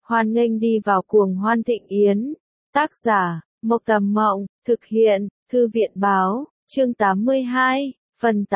Hoan nghênh đi vào cuồng hoan thịnh yến. Tác giả, Mộc Tầm Mộng, thực hiện, Thư viện báo, chương 82, phần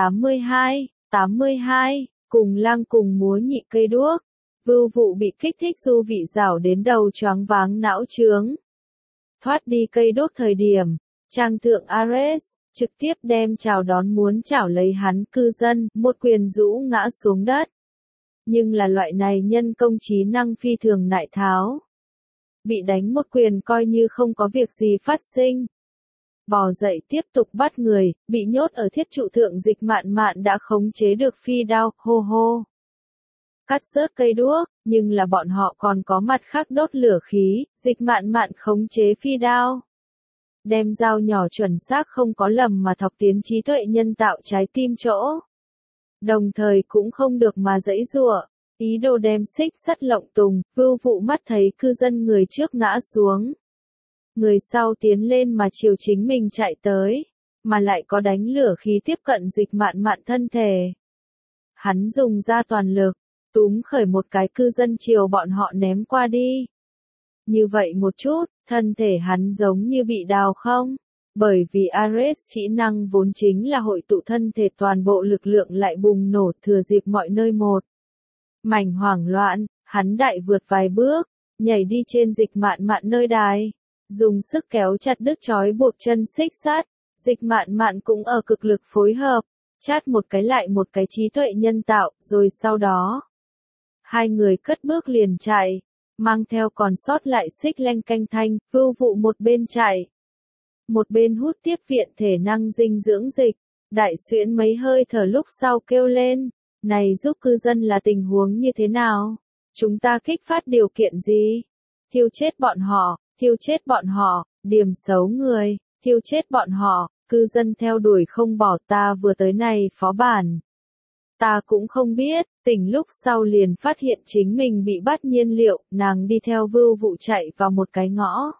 82, cùng lang cùng múa nhị cây đuốc. Vưu Vụ bị kích thích du vị rảo đến đầu choáng váng não chướng. Thoát đi cây đuốc thời điểm, Trang thượng Ares trực tiếp đem chào đón muốn chảo lấy hắn cư dân, một quyền rũ ngã xuống đất. Nhưng là loại này nhân công trí năng phi thường nại tháo. Bị đánh một quyền coi như không có việc gì phát sinh. Bò dậy tiếp tục bắt người, bị nhốt ở thiết trụ thượng Dịch Mạn Mạn đã khống chế được phi đao, hô hô. Cắt rớt cây đuốc, nhưng là bọn họ còn có mặt khác đốt lửa khí, Dịch Mạn Mạn khống chế phi đao. Đem dao nhỏ chuẩn xác không có lầm mà thọc tiến trí tuệ nhân tạo trái tim chỗ. Đồng thời cũng không được mà giãy giụa, ý đồ đem xích sắt lộng tùng. Vưu Vụ mắt thấy cư dân người trước ngã xuống. Người sau tiến lên mà chiều chính mình chạy tới, mà lại có đánh lửa khí tiếp cận Dịch Mạn Mạn thân thể. Hắn dùng ra toàn lực, túm khởi một cái cư dân chiều bọn họ ném qua đi. Như vậy một chút, thân thể hắn giống như bị đào không? Bởi vì Ares kỹ năng vốn chính là hội tụ thân thể toàn bộ lực lượng lại bùng nổ thừa dịp mọi nơi một. Mảnh hoảng loạn, hắn đại vượt vài bước, nhảy đi trên Dịch Mạn Mạn nơi đài, dùng sức kéo chặt đứt trói buộc chân xích sắt. Dịch Mạn Mạn cũng ở cực lực phối hợp, chát một cái lại một cái trí tuệ nhân tạo, rồi sau đó hai người cất bước liền chạy, mang theo còn sót lại xích leng canh thanh. Vưu Vụ một bên chạy, một bên hút tiếp viện thể năng dinh dưỡng dịch. Đại xuyễn mấy hơi thở lúc sau kêu lên, này giúp cư dân là tình huống như thế nào? Chúng ta kích phát điều kiện gì? Thiêu chết bọn họ, thiêu chết bọn họ, điểm xấu người, thiêu chết bọn họ. Cư dân theo đuổi không bỏ, ta vừa tới này phó bản. Ta cũng không biết, tỉnh lúc sau liền phát hiện chính mình bị bắt nhiên liệu, nàng đi theo Vưu Vụ chạy vào một cái ngõ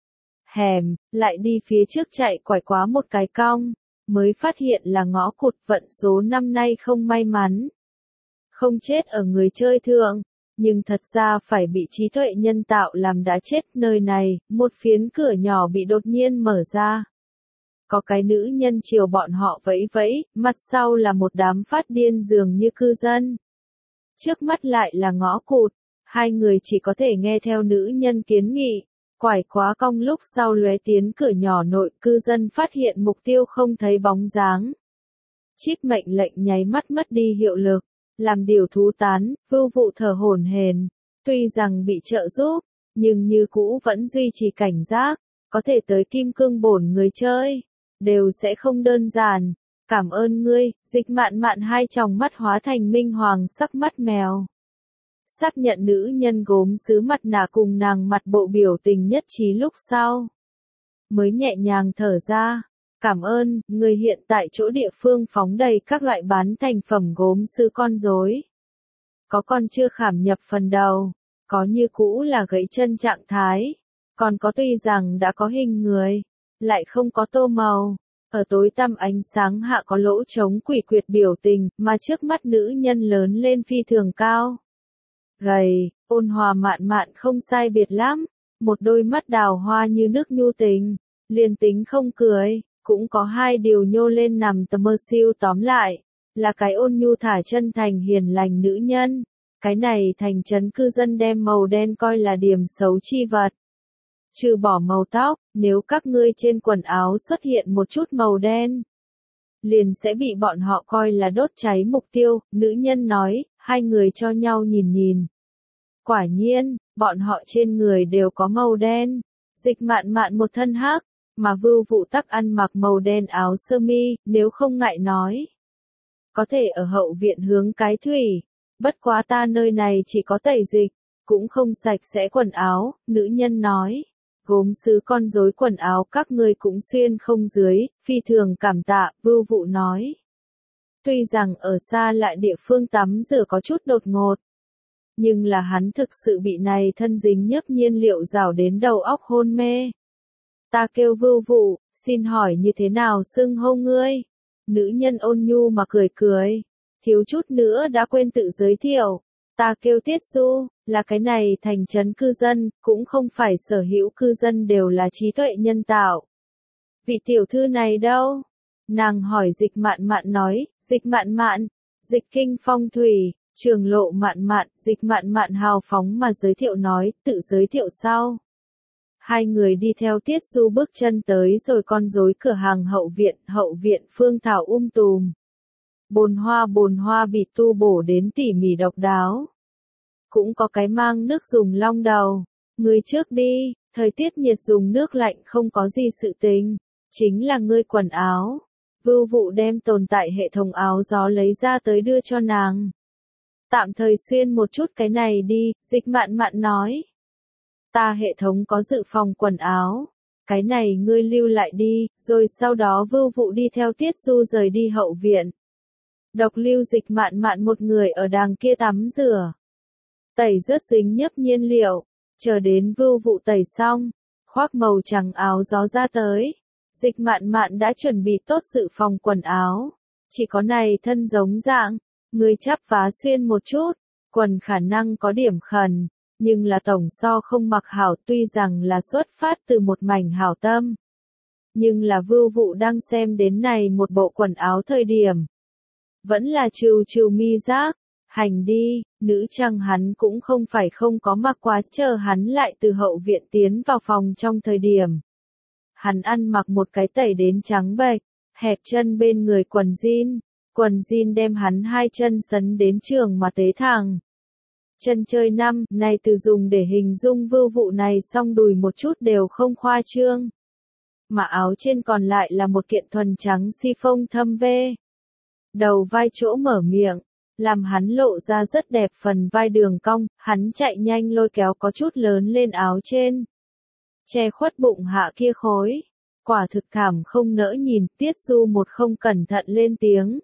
hẻm, lại đi phía trước chạy quải quá một cái cong, mới phát hiện là ngõ cụt. Vận số năm nay không may mắn. Không chết ở người chơi thượng, nhưng thật ra phải bị trí tuệ nhân tạo làm đã chết. Nơi này, một phiến cửa nhỏ bị đột nhiên mở ra. Có cái nữ nhân chiều bọn họ vẫy vẫy, mặt sau là một đám phát điên dường như cư dân. Trước mắt lại là ngõ cụt, hai người chỉ có thể nghe theo nữ nhân kiến nghị, quải quá cong lúc sau lóe tiến cửa nhỏ nội. Cư dân phát hiện mục tiêu không thấy bóng dáng. Chip mệnh lệnh nháy mắt mất đi hiệu lực, làm điều thú tán. Vưu Vụ thở hổn hển, tuy rằng bị trợ giúp, nhưng như cũ vẫn duy trì cảnh giác, có thể tới kim cương bổn người chơi đều sẽ không đơn giản. Cảm ơn ngươi. Dịch Mạn Mạn hai tròng mắt hóa thành minh hoàng sắc mắt mèo. Xác nhận nữ nhân gốm sứ mặt nạ cùng nàng mặt bộ biểu tình nhất trí lúc sau, mới nhẹ nhàng thở ra. Cảm ơn, người hiện tại chỗ địa phương phóng đầy các loại bán thành phẩm gốm sứ con rối. Có con chưa khảm nhập phần đầu, có như cũ là gãy chân trạng thái, còn có tuy rằng đã có hình người, lại không có tô màu. Ở tối tăm ánh sáng hạ có lỗ trống quỷ quyệt biểu tình, mà trước mắt nữ nhân lớn lên phi thường cao. Gầy, ôn hòa mạn mạn không sai biệt lắm, một đôi mắt đào hoa như nước nhu tình, liền tính không cười, cũng có hai điều nhô lên nằm tầm mơ siêu. Tóm lại, là cái ôn nhu thả chân thành hiền lành nữ nhân. Cái này thành trấn cư dân đem màu đen coi là điểm xấu chi vật. Trừ bỏ màu tóc, nếu các ngươi trên quần áo xuất hiện một chút màu đen, liền sẽ bị bọn họ coi là đốt cháy mục tiêu. Nữ nhân nói, hai người cho nhau nhìn nhìn. Quả nhiên, bọn họ trên người đều có màu đen. Dịch Mạn Mạn một thân hắc, mà Vưu Vụ tắc ăn mặc màu đen áo sơ mi. Nếu không ngại nói, có thể ở hậu viện hướng cái thủy. Bất quá ta nơi này chỉ có tẩy dịch, cũng không sạch sẽ quần áo. Nữ nhân nói, gốm sứ con rối quần áo các ngươi cũng xuyên không dưới, phi thường cảm tạ. Vưu Vụ nói, tuy rằng ở xa lại địa phương tắm rửa có chút đột ngột, nhưng là hắn thực sự bị này thân dính nhấp nhiên liệu rào đến đầu óc hôn mê. Ta kêu Vưu Vụ, xin hỏi như thế nào xưng hô ngươi? Nữ nhân ôn nhu mà cười cười, thiếu chút nữa đã quên tự giới thiệu. Ta kêu Tiết Du, là cái này thành trấn cư dân, cũng không phải sở hữu cư dân đều là trí tuệ nhân tạo. Vị tiểu thư này đâu? Nàng hỏi Dịch Mạn Mạn nói, Dịch Mạn Mạn, Dịch Kinh Phong Thủy, Trường Lộ Mạn Mạn, Dịch Mạn Mạn hào phóng mà giới thiệu nói, tự giới thiệu sau. Hai người đi theo Tiết Du bước chân tới rồi con rối cửa hàng hậu viện phương thảo tùm. Bồn hoa bị tu bổ đến tỉ mỉ độc đáo. Cũng có cái mang nước dùng long đầu. Ngươi trước đi, thời tiết nhiệt dùng nước lạnh không có gì sự tình. Chính là ngươi quần áo. Vưu Vụ đem tồn tại hệ thống áo gió lấy ra tới đưa cho nàng. Tạm thời xuyên một chút cái này đi, Dịch Mạn Mạn nói. Ta hệ thống có dự phòng quần áo. Cái này ngươi lưu lại đi, rồi sau đó Vưu Vụ đi theo Tiết Du rời đi hậu viện. Độc lưu Dịch Mạn Mạn một người ở đàng kia tắm rửa. Tẩy rớt dính nhấp nhiên liệu, chờ đến Vưu Vụ tẩy xong, khoác màu trắng áo gió ra tới. Dịch Mạn Mạn đã chuẩn bị tốt dự phòng quần áo, chỉ có này thân giống dạng, người chắp vá xuyên một chút, quần khả năng có điểm khẩn, nhưng là tổng so không mặc hảo tuy rằng là xuất phát từ một mảnh hảo tâm. Nhưng là Vưu Vụ đang xem đến này một bộ quần áo thời điểm. Vẫn là trừ mi giác, hành đi, nữ trang hắn cũng không phải không có mặc quá chờ hắn lại từ hậu viện tiến vào phòng trong thời điểm. Hắn ăn mặc một cái tẩy đến trắng bệch, hẹp chân bên người quần jean đem hắn hai chân sấn đến trường mà tế thẳng. Chân chơi năm, này từ dùng để hình dung Vưu Vụ này song đùi một chút đều không khoa trương. Mà áo trên còn lại là một kiện thuần trắng si-phông thâm vê. Đầu vai chỗ mở miệng, làm hắn lộ ra rất đẹp phần vai đường cong, hắn chạy nhanh lôi kéo có chút lớn lên áo trên. Che khuất bụng hạ kia khối, quả thực thảm không nỡ nhìn, Tiết Du một không cẩn thận lên tiếng.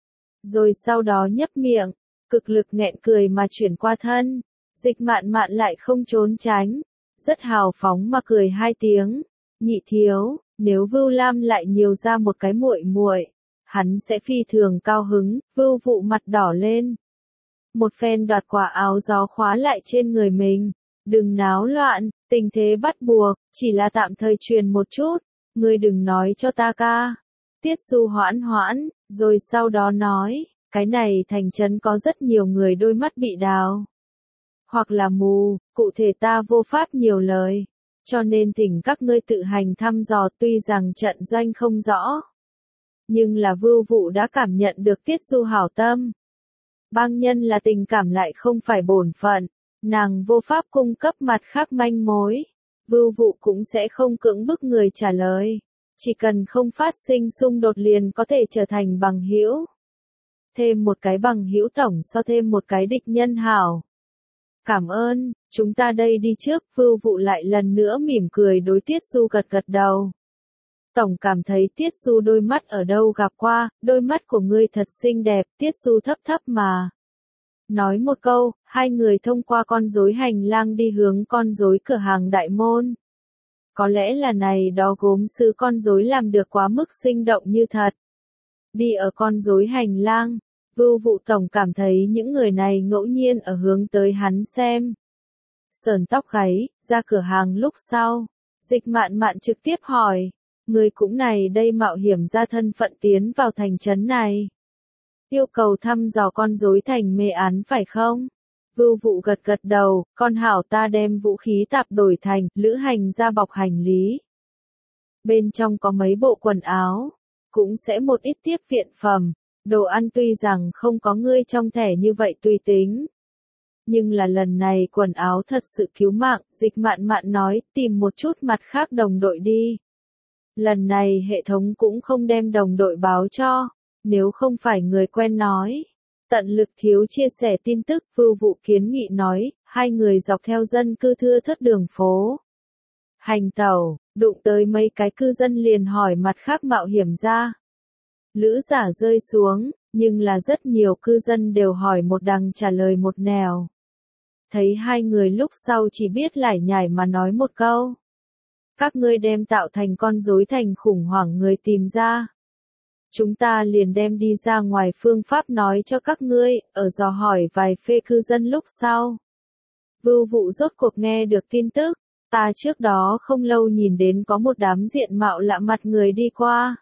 Rồi sau đó nhấp miệng, cực lực nghẹn cười mà chuyển qua thân, Dịch Mạn Mạn lại không trốn tránh, rất hào phóng mà cười hai tiếng, nhị thiếu, nếu Vưu Lam lại nhiều ra một cái muội, hắn sẽ phi thường cao hứng. Vưu Vụ mặt đỏ lên. Một phen đoạt quả áo gió khóa lại trên người mình, đừng náo loạn, tình thế bắt buộc, chỉ là tạm thời truyền một chút, ngươi đừng nói cho ta ca. Tiết Du hoãn, rồi sau đó nói, cái này thành trấn có rất nhiều người đôi mắt bị đào. Hoặc là mù, cụ thể ta vô pháp nhiều lời, cho nên thỉnh các ngươi tự hành thăm dò tuy rằng trận doanh không rõ. Nhưng là Vưu Vụ đã cảm nhận được Tiết Du hảo tâm. Bang nhân là tình cảm lại không phải bổn phận, nàng vô pháp cung cấp mặt khác manh mối. Vưu Vụ cũng sẽ không cưỡng bức người trả lời. Chỉ cần không phát sinh xung đột liền có thể trở thành bằng hữu. Thêm một cái bằng hữu tổng so thêm một cái địch nhân hảo. Cảm ơn, chúng ta đây đi trước. Vưu Vụ lại lần nữa mỉm cười đối Tiết Du gật đầu. Tổng cảm thấy Tiết Du đôi mắt ở đâu gặp qua, đôi mắt của ngươi thật xinh đẹp, Tiết Du thấp mà. Nói một câu, hai người thông qua con rối hành lang đi hướng con rối cửa hàng đại môn. Có lẽ là này đó gốm sứ con rối làm được quá mức sinh động như thật. Đi ở con rối hành lang, Vưu Vụ tổng cảm thấy những người này ngẫu nhiên ở hướng tới hắn xem. Sờn tóc gáy, ra cửa hàng lúc sau, Dịch Mạn Mạn trực tiếp hỏi. Người cũng này đây mạo hiểm ra thân phận tiến vào thành trấn này. Yêu cầu thăm dò con rối thành mê án phải không? Vưu Vụ gật đầu, con hảo ta đem vũ khí tạp đổi thành lữ hành ra bọc hành lý. Bên trong có mấy bộ quần áo, cũng sẽ một ít tiếp viện phẩm, đồ ăn tuy rằng không có ngươi trong thẻ như vậy tùy tính. Nhưng là lần này quần áo thật sự cứu mạng, Dịch Mạn Mạn nói, tìm một chút mặt khác đồng đội đi. Lần này hệ thống cũng không đem đồng đội báo cho, nếu không phải người quen nói. Tận lực thiếu chia sẻ tin tức. Vưu Vụ kiến nghị nói, hai người dọc theo dân cư thưa thớt đường phố. Hành tẩu, đụng tới mấy cái cư dân liền hỏi mặt khác mạo hiểm ra. Lữ giả rơi xuống, nhưng là rất nhiều cư dân đều hỏi một đằng trả lời một nẻo. Thấy hai người lúc sau chỉ biết lải nhải mà nói một câu. Các ngươi đem tạo thành con rối thành khủng hoảng người tìm ra. chúng ta liền đem đi ra ngoài phương pháp nói cho các ngươi, ở dò hỏi vài phê cư dân lúc sau. Vưu Vụ rốt cuộc nghe được tin tức, ta trước đó không lâu nhìn đến có một đám diện mạo lạ mặt người đi qua.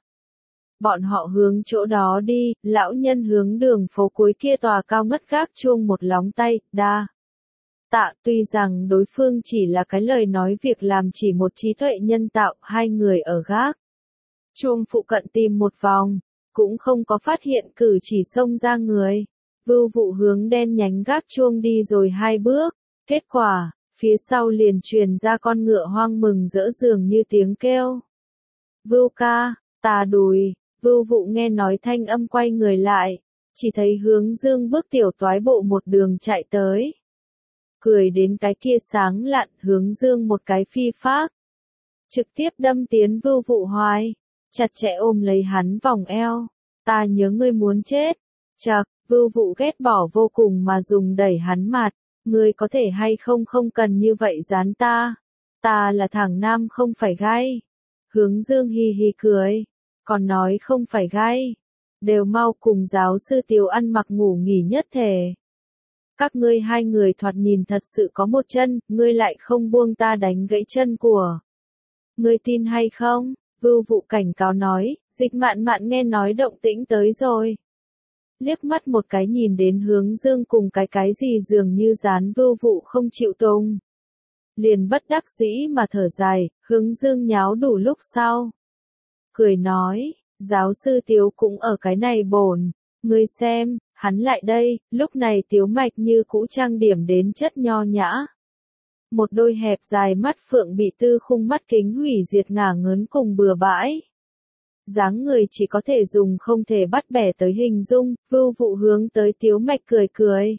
Bọn họ hướng chỗ đó đi, lão nhân hướng đường phố cuối kia tòa cao ngất gác chuông một lóng tay, đa. Tạ, tuy rằng đối phương chỉ là cái lời nói việc làm chỉ một trí tuệ nhân tạo, hai người ở gác chuông phụ cận tìm một vòng, cũng không có phát hiện cử chỉ xông ra người. Vưu Vụ hướng đen nhánh gác chuông đi rồi 2 bước, kết quả, phía sau liền truyền ra con ngựa hoang mừng rỡ dường như tiếng kêu. Vưu ca, ta đùi. Vưu Vụ nghe nói thanh âm quay người lại, chỉ thấy Hướng Dương bước tiểu toái bộ một đường chạy tới. Cười đến cái kia sáng lạn, Hướng Dương một cái phi phác, trực tiếp đâm tiến Vưu Vụ hoài, chặt chẽ ôm lấy hắn vòng eo. Ta nhớ ngươi muốn chết. Chậc, Vưu Vụ ghét bỏ vô cùng mà dùng đẩy hắn mặt. Ngươi có thể hay không không cần như vậy dán ta. Ta là thằng nam không phải gai. Hướng Dương hì hì cười. Còn nói không phải gai. Đều mau cùng giáo sư Tiếu ăn mặc ngủ nghỉ nhất thể. Các ngươi hai người thoạt nhìn thật sự có một chân, ngươi lại không buông ta đánh gãy chân của. Ngươi tin hay không? Vưu Vụ cảnh cáo nói, Dịch Mạn Mạn nghe nói động tĩnh tới rồi. Liếc mắt một cái nhìn đến Hướng Dương cùng cái gì dường như dán Vưu Vụ không chịu tung. Liền bất đắc dĩ mà thở dài, Hướng Dương nháo đủ lúc sau. Cười nói, giáo sư Tiếu cũng ở cái này bổn, ngươi xem, hắn lại đây, lúc này Tiếu Mạch như cũ trang điểm đến chất nho nhã. Một đôi hẹp dài mắt phượng bị tư khung mắt kính hủy diệt ngả ngớn cùng bừa bãi. Dáng người chỉ có thể dùng không thể bắt bẻ tới hình dung, Vưu Vụ hướng tới Tiếu Mạch cười cười.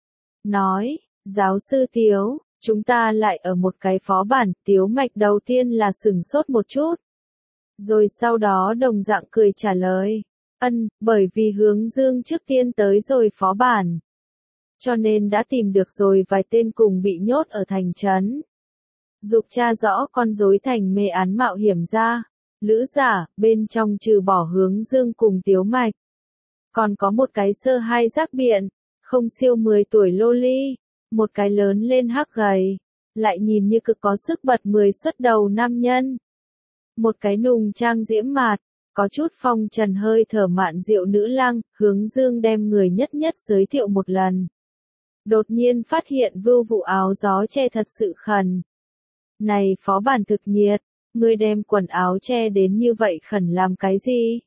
Nói, giáo sư Tiếu, chúng ta lại ở một cái phó bản, Tiếu Mạch đầu tiên là sửng sốt một chút. Rồi sau đó đồng dạng cười trả lời, bởi vì Hướng Dương trước tiên tới rồi phó bản. Cho nên đã tìm được rồi vài tên cùng bị nhốt ở thành trấn. Dục tra rõ con rối thành mê án mạo hiểm ra. Lữ giả, bên trong trừ bỏ Hướng Dương cùng Tiếu Mạch. Còn có một cái sơ hai giác biện, không siêu 10 tuổi loli, một cái lớn lên hắc gầy, lại nhìn như cực có sức bật 10 xuất đầu nam nhân. Một cái nùng trang diễm mạt, có chút phong trần hơi thở mạn diệu nữ lang, Hướng Dương đem người nhất nhất giới thiệu một lần. Đột nhiên phát hiện Vưu Vụ áo gió che thật sự khẩn. Này phó bản thực nhiệt, ngươi đem quần áo che đến như vậy khẩn làm cái gì?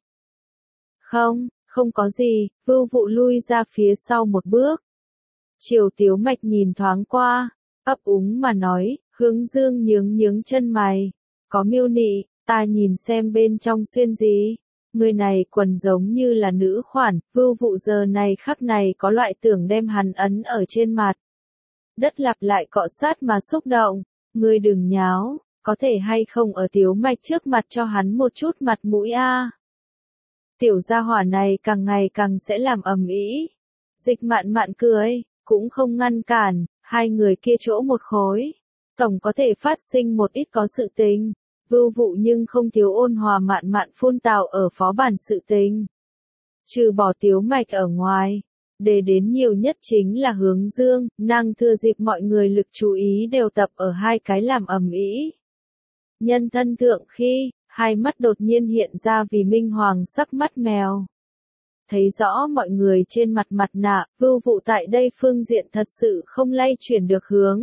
Không có gì, Vưu Vụ lui ra phía sau một bước. Triều Tiếu Mạch nhìn thoáng qua, ấp úng mà nói, Hướng Dương nhướng chân mày. Có miêu nị, ta nhìn xem bên trong xuyên gì. Người này quần giống như là nữ khoản, Vưu Vụ giờ này khắc này có loại tưởng đem hắn ấn ở trên mặt. Đất lặp lại cọ sát mà xúc động, ngươi đừng nháo, có thể hay không ở Tiếu Mạch trước mặt cho hắn một chút mặt mũi a. Tiểu gia hỏa này càng ngày càng sẽ làm ầm ĩ. Dịch Mạn Mạn cười, cũng không ngăn cản, hai người kia chỗ một khối. Tổng có thể phát sinh một ít có sự tình. Vưu Vụ nhưng không thiếu ôn hòa Mạn Mạn phun tào ở phó bản sự tình. Trừ bỏ Tiếu Mạch ở ngoài, để đến nhiều nhất chính là Hướng Dương, nàng thừa dịp mọi người lực chú ý đều tập ở hai cái làm ầm ĩ. Nhân thân thượng khi, hai mắt đột nhiên hiện ra vì minh hoàng sắc mắt mèo. Thấy rõ mọi người trên mặt mặt nạ, Vưu Vụ tại đây phương diện thật sự không lay chuyển được hướng.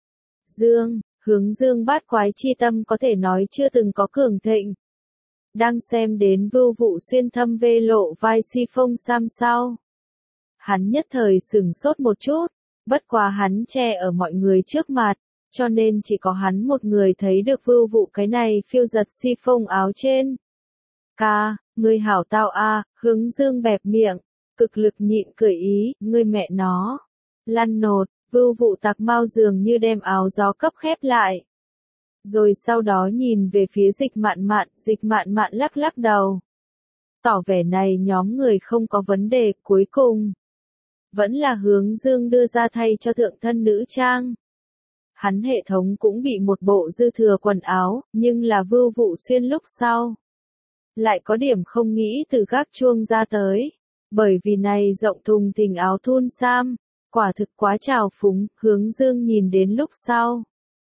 Hướng Dương bát quái chi tâm có thể nói chưa từng có cường thịnh. Đang xem đến Vưu Vụ xuyên thâm vê lộ vai si phong sam sau. Hắn nhất thời sửng sốt một chút, bất quá hắn che ở mọi người trước mặt, cho nên chỉ có hắn một người thấy được Vưu Vụ cái này phiêu giật si phong áo trên. Ca, ngươi hảo tao a, Hướng Dương bẹp miệng, cực lực nhịn cười ý, ngươi mẹ nó. Lăn nột. Vưu Vụ tạc mau dường như đem áo gió cấp khép lại. Rồi sau đó nhìn về phía Dịch Mạn Mạn lắc lắc đầu. Tỏ vẻ này nhóm người không có vấn đề, cuối cùng. Vẫn là Hướng Dương đưa ra thay cho thượng thân nữ trang. Hắn hệ thống cũng bị một bộ dư thừa quần áo, nhưng là Vưu Vụ xuyên lúc sau. lại có điểm không nghĩ từ gác chuông ra tới. Bởi vì này rộng thùng thình áo thun sam, quả thực quá trào phúng, Hướng Dương nhìn đến lúc sau.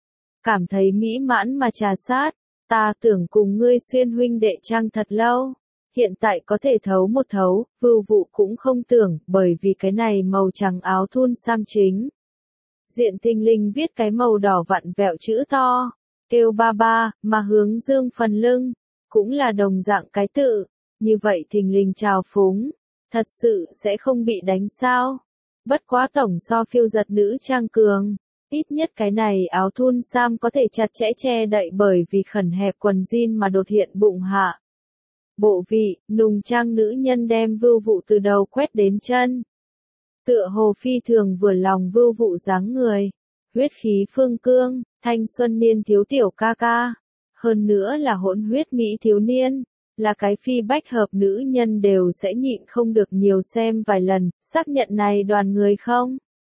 Cảm thấy mỹ mãn mà trà sát, ta tưởng cùng ngươi Xuyên huynh đệ trang thật lâu. Hiện tại có thể thấu một thấu, Vưu Vụ cũng không tưởng, bởi vì cái này màu trắng áo thun sam chính. Diện thình lình viết cái màu đỏ vặn vẹo chữ to, kêu ba ba, mà Hướng Dương phần lưng, cũng là đồng dạng cái tự, như vậy thình lình trào phúng, thật sự sẽ không bị đánh sao. Bất quá tổng so phiêu giật nữ trang cường, ít nhất cái này áo thun sam có thể chặt chẽ che đậy bởi vì khẩn hẹp quần jean mà đột hiện bụng hạ. Bộ vị, nùng trang nữ nhân đem Vưu Vụ từ đầu quét đến chân. Tựa hồ phi thường vừa lòng Vưu Vụ dáng người, huyết khí phương cương, thanh xuân niên thiếu tiểu ca ca. Hơn nữa là hỗn huyết mỹ thiếu niên, là cái phi bách hợp nữ nhân đều sẽ nhịn không được nhiều xem vài lần, xác nhận này đoàn người không?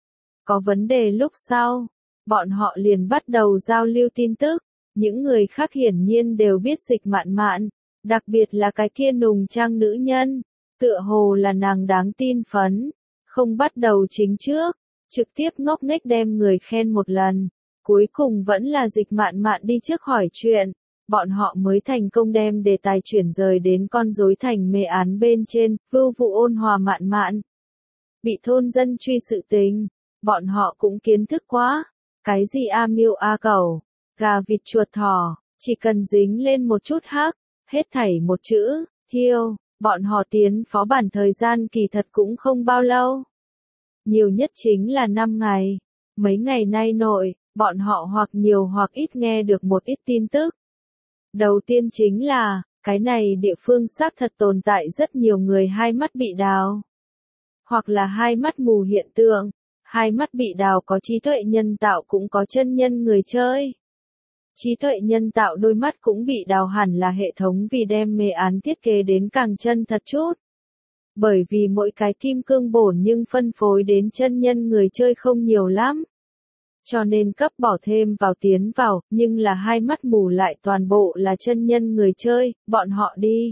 Có vấn đề lúc sau, bọn họ liền bắt đầu giao lưu tin tức, những người khác hiển nhiên đều biết Dịch Mạn Mạn, đặc biệt là cái kia nùng trang nữ nhân, tựa hồ là nàng đáng tin phấn, không bắt đầu chính trước, trực tiếp ngốc nghếch đem người khen một lần, cuối cùng vẫn là Dịch Mạn Mạn đi trước hỏi chuyện. Bọn họ mới thành công đem đề tài chuyển rời đến con rối thành mê án bên trên, Vưu Vụ ôn hòa Mạn Mạn. Bị thôn dân truy sự tình, bọn họ cũng kiến thức quá. Cái gì a miêu a cẩu, gà vịt chuột thỏ, chỉ cần dính lên một chút hắc, hết thảy một chữ, thiêu, bọn họ tiến phó bản thời gian kỳ thật cũng không bao lâu. Nhiều nhất chính là 5 ngày. Mấy ngày nay nội, bọn họ hoặc nhiều hoặc ít nghe được một ít tin tức. Đầu tiên chính là, cái này địa phương xác thật tồn tại rất nhiều người hai mắt bị đào. Hoặc là hai mắt mù hiện tượng, hai mắt bị đào có trí tuệ nhân tạo cũng có chân nhân người chơi. Trí tuệ nhân tạo đôi mắt cũng bị đào hẳn là hệ thống vì đem mê án thiết kế đến càng chân thật chút. Bởi vì mỗi cái kim cương bổn nhưng phân phối đến chân nhân người chơi không nhiều lắm. Cho nên cấp bỏ thêm vào tiến vào, nhưng là hai mắt mù lại toàn bộ là chân nhân người chơi, bọn họ đi.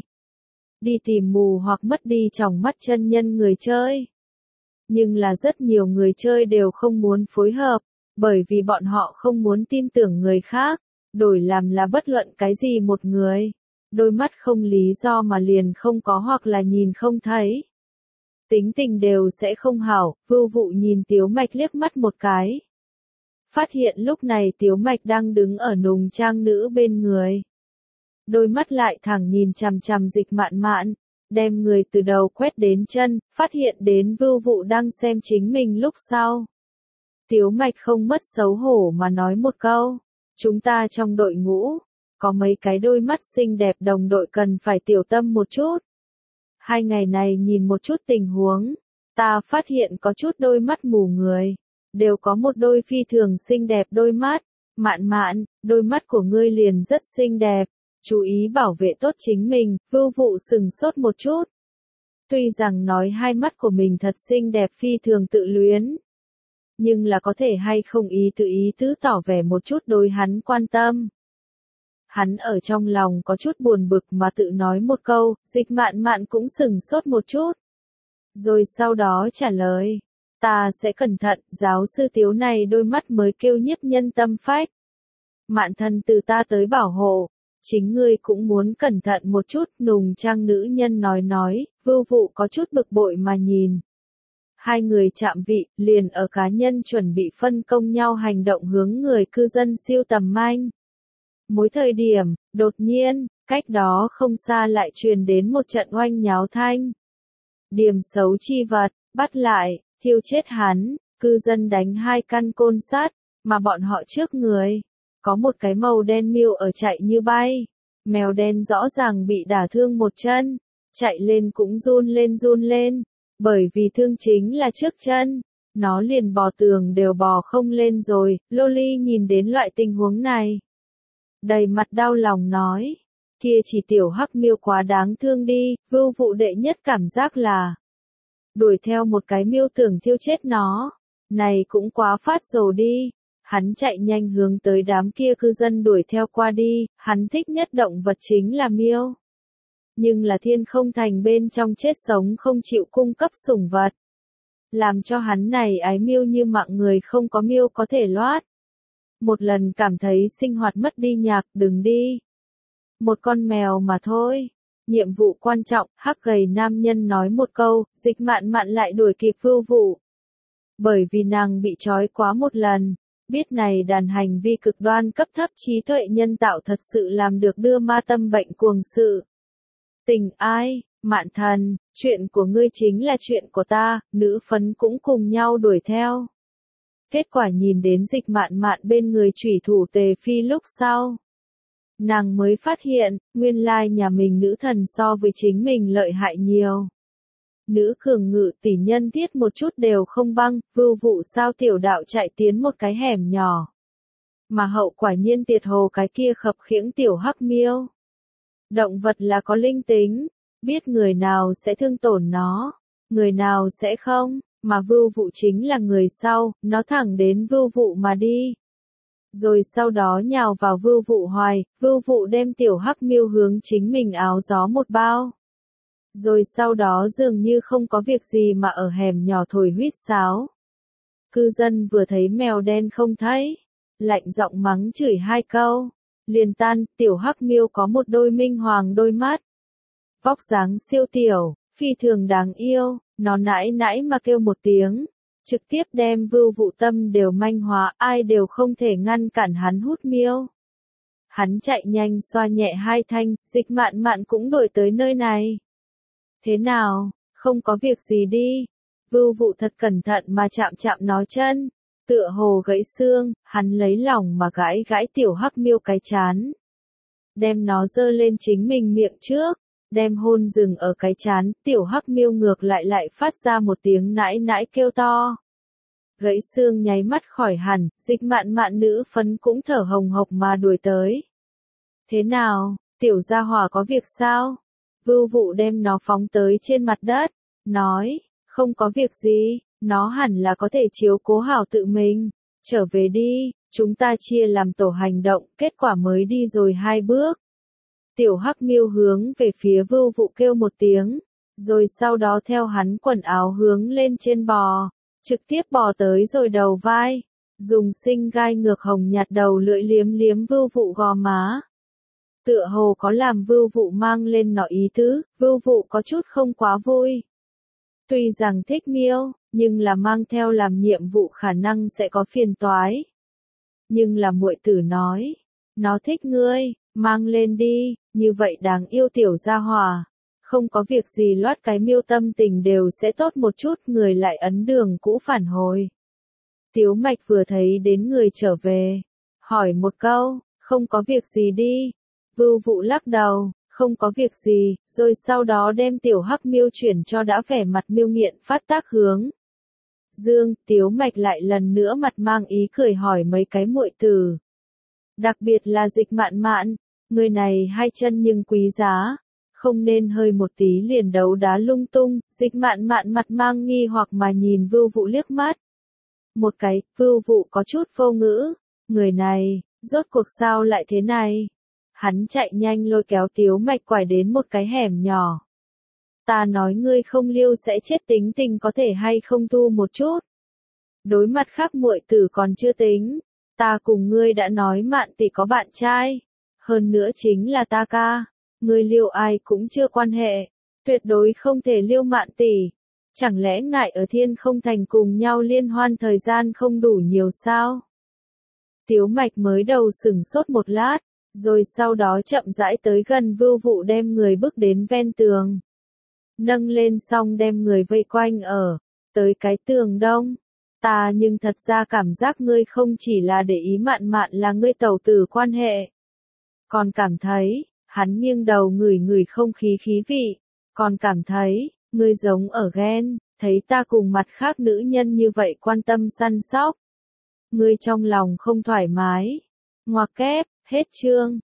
Đi tìm mù hoặc mất đi tròng mắt chân nhân người chơi. Nhưng là rất nhiều người chơi đều không muốn phối hợp, bởi vì bọn họ không muốn tin tưởng người khác, đổi làm là bất luận cái gì một người. Đôi mắt không lý do mà liền không có hoặc là nhìn không thấy. Tính tình đều sẽ không hảo, Vưu Vụ nhìn Tiếu Mạch liếc mắt một cái. Phát hiện lúc này Tiếu Mạch đang đứng ở nùng trang nữ bên người. Đôi mắt lại thẳng nhìn chằm chằm Dịch Mạn Mạn, đem người từ đầu quét đến chân, phát hiện đến Vưu Vụ đang xem chính mình lúc sau. Tiếu Mạch không mất xấu hổ mà nói một câu, chúng ta trong đội ngũ, có mấy cái đôi mắt xinh đẹp đồng đội cần phải tiểu tâm một chút. 2 ngày này nhìn một chút tình huống, ta phát hiện có chút đôi mắt mù người, đều có một đôi phi thường xinh đẹp đôi mắt. Mạn Mạn, đôi mắt của ngươi liền rất xinh đẹp, chú ý bảo vệ tốt chính mình. Vưu Vụ sừng sốt một chút. Tuy rằng nói hai mắt của mình thật xinh đẹp phi thường tự luyến, nhưng là có thể hay không ý tứ tỏ vẻ một chút đối hắn quan tâm. Hắn ở trong lòng có chút buồn bực mà tự nói một câu, Dịch Mạn Mạn cũng sừng sốt một chút. Rồi sau đó trả lời, ta sẽ cẩn thận, giáo sư Tiếu này đôi mắt mới kêu nhiếp nhân tâm phách. Mạn thân từ ta tới bảo hộ, chính ngươi cũng muốn cẩn thận một chút, nùng trang nữ nhân nói, Vưu Vụ có chút bực bội mà nhìn. Hai người chạm vị, liền ở cá nhân chuẩn bị phân công nhau hành động hướng người cư dân siêu tầm manh. Mỗi thời điểm, đột nhiên, cách đó không xa lại truyền đến một trận oanh nháo thanh. Điểm xấu chi vật, bắt lại, thiêu chết hắn, cư dân đánh 2 căn côn sắt, mà bọn họ trước người. Có một cái màu đen miêu ở chạy như bay. Mèo đen rõ ràng bị đả thương một chân, chạy lên cũng run lên. Bởi vì thương chính là trước chân, nó liền bò tường đều bò không lên rồi. Loli nhìn đến loại tình huống này, đầy mặt đau lòng nói, kia chỉ tiểu hắc miêu quá đáng thương đi. Vưu Vụ đệ nhất cảm giác là đuổi theo một cái miêu tưởng thiêu chết nó, này cũng quá phát rồ đi. Hắn chạy nhanh hướng tới đám kia cư dân đuổi theo qua đi, hắn thích nhất động vật chính là miêu. nhưng là Thiên Không Thành bên trong chết sống không chịu cung cấp sủng vật. Làm cho hắn này ái miêu như mạng người không có miêu có thể loát. Một lần cảm thấy sinh hoạt mất đi nhạc, đừng đi. Một con mèo mà thôi. Nhiệm vụ quan trọng, hắc gầy nam nhân nói một câu, Dịch Mạn Mạn lại đuổi kịp Vưu Vụ. Bởi vì nàng bị trói quá một lần, biết này đàn hành vi cực đoan cấp thấp trí tuệ nhân tạo thật sự làm được đưa ma tâm bệnh cuồng sự. Tình ai, Mạn thần, chuyện của ngươi chính là chuyện của ta, nữ phấn cũng cùng nhau đuổi theo. Kết quả nhìn đến Dịch Mạn Mạn bên người chủy thủ Tề Phi lúc sau. Nàng mới phát hiện, nguyên lai nhà mình nữ thần so với chính mình lợi hại nhiều. Nữ cường ngự tỷ nhân thiết một chút đều không băng, Vưu Vụ sao tiểu đạo chạy tiến một cái hẻm nhỏ. Mà hậu quả nhiên tiệt hồ cái kia khập khiễng tiểu hắc miêu. Động vật là có linh tính, biết người nào sẽ thương tổn nó, người nào sẽ không, mà Vưu Vụ chính là người sau, nó thẳng đến Vưu Vụ mà đi. Rồi sau đó nhào vào Vưu Vụ hoài, Vưu Vụ đem tiểu hắc miêu hướng chính mình áo gió một bao. Rồi sau đó dường như không có việc gì mà ở hẻm nhỏ thổi huýt sáo. Cư dân vừa thấy mèo đen không thấy, lạnh giọng mắng chửi hai câu, liền tan, tiểu hắc miêu có một đôi minh hoàng đôi mắt. Vóc dáng siêu tiểu, phi thường đáng yêu, nó nãi nãi mà kêu một tiếng, trực tiếp đem Vưu Vụ tâm đều manh hóa, ai đều không thể ngăn cản hắn hút miêu. Hắn chạy nhanh xoa nhẹ hai thanh, Dịch Mạn Mạn cũng đuổi tới nơi này. Thế nào, không có việc gì đi. Vưu Vụ thật cẩn thận mà chạm chạm nó chân, tựa hồ gãy xương, hắn lấy lòng mà gãi gãi tiểu hắc miêu cái chán. Đem nó giơ lên chính mình miệng trước, đem hôn dừng ở cái chán, tiểu hắc miêu ngược lại phát ra một tiếng nãi nãi kêu to. Gãy xương nháy mắt khỏi hẳn, Dịch Mạn Mạn nữ phấn cũng thở hồng hộc mà đuổi tới. Thế nào, tiểu gia hỏa có việc sao? Vưu Vụ đem nó phóng tới trên mặt đất, nói, không có việc gì, nó hẳn là có thể chiếu cố hảo tự mình, trở về đi, chúng ta chia làm tổ hành động, kết quả mới đi rồi 2 bước. Tiểu hắc miêu hướng về phía Vưu Vụ kêu một tiếng, rồi sau đó theo hắn quần áo hướng lên trên bò, trực tiếp bò tới rồi đầu vai, dùng sinh gai ngược hồng nhạt đầu lưỡi liếm liếm Vưu Vụ gò má. Tựa hồ có làm Vưu Vụ mang lên nó ý tứ, Vưu Vụ có chút không quá vui. Tuy rằng thích miêu, nhưng là mang theo làm nhiệm vụ khả năng sẽ có phiền toái. Nhưng là muội tử nói, nó thích ngươi, mang lên đi, như vậy đáng yêu tiểu gia hỏa. Không có việc gì loát cái miêu tâm tình đều sẽ tốt một chút, người lại ấn đường cũ phản hồi. Tiếu Mạch vừa thấy đến người trở về, hỏi một câu, không có việc gì đi. Vưu Vụ lắc đầu, không có việc gì, rồi sau đó đem tiểu hắc miêu chuyển cho đã vẻ mặt miêu nghiện phát tác hướng. Dương, Tiếu Mạch lại lần nữa mặt mang ý cười hỏi mấy cái muội tử. Đặc biệt là Dịch Mạn Mạn, người này hai chân nhưng quý giá, không nên hơi một tí liền đấu đá lung tung. Dịch Mạn Mạn mặt mang nghi hoặc mà nhìn Vưu Vụ liếc mắt. Một cái, Vưu Vụ có chút vô ngữ, người này, rốt cuộc sao lại thế này? Hắn chạy nhanh lôi kéo Tiếu Mạch quải đến một cái hẻm nhỏ. Ta nói ngươi không liêu sẽ chết, tính tình có thể hay không thu một chút. Đối mặt khác muội tử còn chưa tính, ta cùng ngươi đã nói Mạn tỷ có bạn trai, hơn nữa chính là ta ca, ngươi liêu ai cũng chưa quan hệ, tuyệt đối không thể liêu Mạn tỷ. Chẳng lẽ ngại ở Thiên Không Thành cùng nhau liên hoan thời gian không đủ nhiều sao? Tiếu Mạch mới đầu sửng sốt một lát, rồi sau đó chậm rãi tới gần Vưu Vụ đem người bước đến ven tường. Nâng lên xong đem người vây quanh ở, tới cái tường đông. Ta nhưng thật ra cảm giác ngươi không chỉ là để ý Mạn Mạn là ngươi tẩu tử quan hệ. Còn cảm thấy, hắn nghiêng đầu ngửi ngửi không khí khí vị, còn cảm thấy, ngươi giống ở ghen, thấy ta cùng mặt khác nữ nhân như vậy quan tâm săn sóc. Ngươi trong lòng không thoải mái. Ngoặc kép, hết chương.